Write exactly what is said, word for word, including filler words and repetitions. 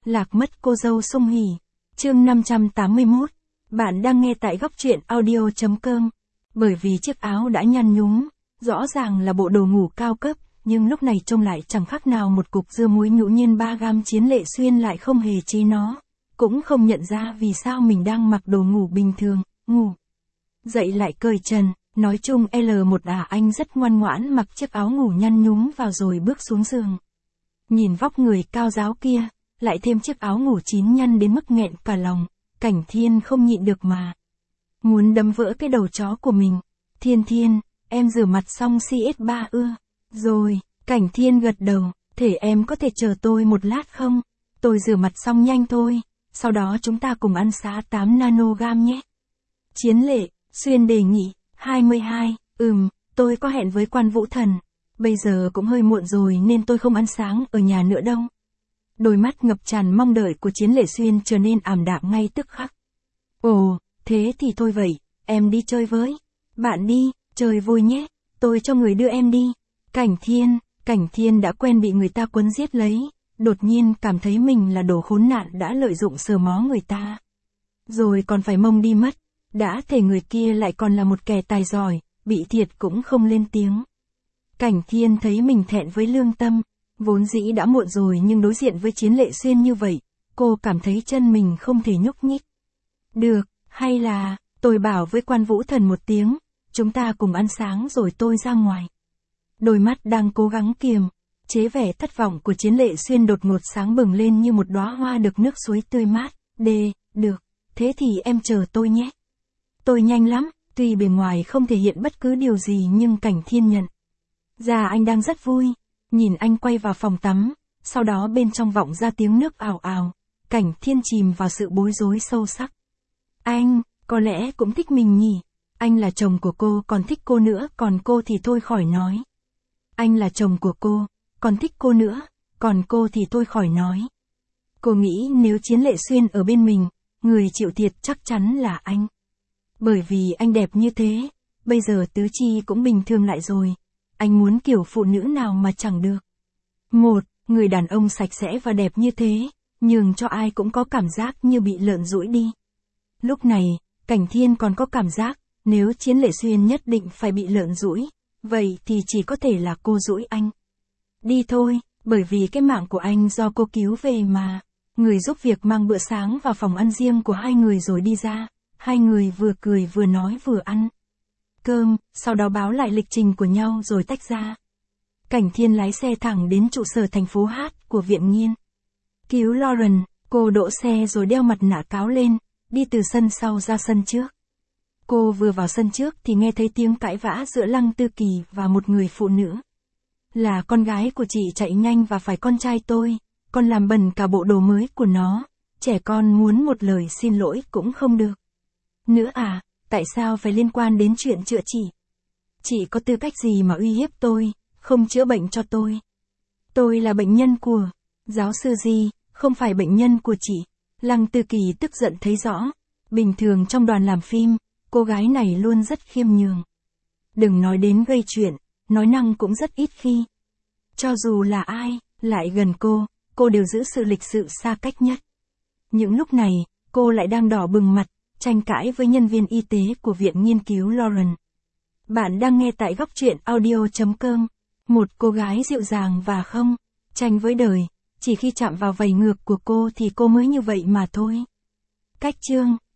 Lạc mất cô dâu Song Hỷ. Chương năm trăm tám mươi mốt. Bạn đang nghe tại góc truyện audio chấm com. Bởi vì chiếc áo đã nhăn nhúm, rõ ràng là bộ đồ ngủ cao cấp, nhưng lúc này trông lại chẳng khác nào một cục dưa muối ngẫu nhiên ba gam. Chiến Lệ Xuyên lại không hề chế nó, cũng không nhận ra vì sao mình đang mặc đồ ngủ bình thường, ngủ. Dậy lại cởi trần, nói chung L một à anh rất ngoan ngoãn mặc chiếc áo ngủ nhăn nhúm vào rồi bước xuống giường. Nhìn vóc người cao ráo kia, lại thêm chiếc áo ngủ chín nhăn đến mức nghẹn cả lòng, Cảnh Thiên không nhịn được mà muốn đấm vỡ cái đầu chó của mình. Thiên Thiên, em rửa mặt xong xê ét ba ưa. Rồi, Cảnh Thiên gật đầu, thể em có thể chờ tôi một lát không? Tôi rửa mặt xong nhanh thôi, sau đó chúng ta cùng ăn xá tám nanogram nhé. Chiến Lệ Xuyên đề nghị, hai mươi hai, ừm, tôi có hẹn với Quan Vũ Thần. Bây giờ cũng hơi muộn rồi nên tôi không ăn sáng ở nhà nữa đâu. Đôi mắt ngập tràn mong đợi của Chiến Lệ Xuyên trở nên ảm đạm ngay tức khắc. Ồ, thế thì thôi vậy, em đi chơi với. Bạn đi, chơi vui nhé, tôi cho người đưa em đi. Cảnh Thiên, Cảnh Thiên đã quen bị người ta quấn giết lấy, đột nhiên cảm thấy mình là đồ khốn nạn đã lợi dụng sờ mó người ta. Rồi còn phải mông đi mất, đã thể người kia lại còn là một kẻ tài giỏi, bị thiệt cũng không lên tiếng. Cảnh Thiên thấy mình thẹn với lương tâm, vốn dĩ đã muộn rồi nhưng đối diện với Chiến Lệ Xuyên như vậy, cô cảm thấy chân mình không thể nhúc nhích. Được, hay là, tôi bảo với Quan Vũ Thần một tiếng, chúng ta cùng ăn sáng rồi tôi ra ngoài. Đôi mắt đang cố gắng kiềm chế vẻ thất vọng của Chiến Lệ Xuyên đột ngột sáng bừng lên như một đóa hoa được nước suối tươi mát. Đê, được, thế thì em chờ tôi nhé. Tôi nhanh lắm, tuy bề ngoài không thể hiện bất cứ điều gì nhưng Cảnh Thiên nhận ra anh đang rất vui. Nhìn anh quay vào phòng tắm, sau đó bên trong vọng ra tiếng nước ào ào, Cảnh Thiên chìm vào sự bối rối sâu sắc. Anh, có lẽ cũng thích mình nhỉ? Anh là chồng của cô còn thích cô nữa, còn cô thì thôi khỏi nói. Anh là chồng của cô, còn thích cô nữa, còn cô thì thôi khỏi nói. Cô nghĩ nếu Chiến Lệ Xuyên ở bên mình, người chịu thiệt chắc chắn là anh. Bởi vì anh đẹp như thế, bây giờ tứ chi cũng bình thường lại rồi. Anh muốn kiểu phụ nữ nào mà chẳng được. Một, người đàn ông sạch sẽ và đẹp như thế, nhường cho ai cũng có cảm giác như bị lợn dũi đi. Lúc này, Cảnh Thiên còn có cảm giác, nếu Chiến Lệ Xuyên nhất định phải bị lợn dũi, vậy thì chỉ có thể là cô dũi anh. Đi thôi, bởi vì cái mạng của anh do cô cứu về mà. Người giúp việc mang bữa sáng vào phòng ăn riêng của hai người rồi đi ra, hai người vừa cười vừa nói vừa ăn cơm, sau đó báo lại lịch trình của nhau rồi tách ra. Cảnh Thiên lái xe thẳng đến trụ sở thành phố Hát của Viện Nghiên cứu Lauren, cô đỗ xe rồi đeo mặt nạ cáo lên, đi từ sân sau ra sân trước. Cô vừa vào sân trước thì nghe thấy tiếng cãi vã giữa Lăng Tư Kỳ và một người phụ nữ. Là con gái của chị chạy nhanh và phải con trai tôi, con làm bẩn cả bộ đồ mới của nó, trẻ con muốn một lời xin lỗi cũng không được. Nữa à, tại sao phải liên quan đến chuyện chữa trị? Chị có tư cách gì mà uy hiếp tôi, không chữa bệnh cho tôi? Tôi là bệnh nhân của giáo sư Di, không phải bệnh nhân của chị. Lăng Tư Kỳ tức giận thấy rõ, bình thường trong đoàn làm phim, cô gái này luôn rất khiêm nhường. Đừng nói đến gây chuyện, nói năng cũng rất ít khi. Cho dù là ai, lại gần cô, cô đều giữ sự lịch sự xa cách nhất. Những lúc này, cô lại đang đỏ bừng mặt, tranh cãi với nhân viên y tế của Viện Nghiên cứu Lauren. Bạn đang nghe tại góc truyện audio chấm com. Một cô gái dịu dàng và không tranh với đời, chỉ khi chạm vào vảy ngược của cô thì cô mới như vậy mà thôi. Cách chương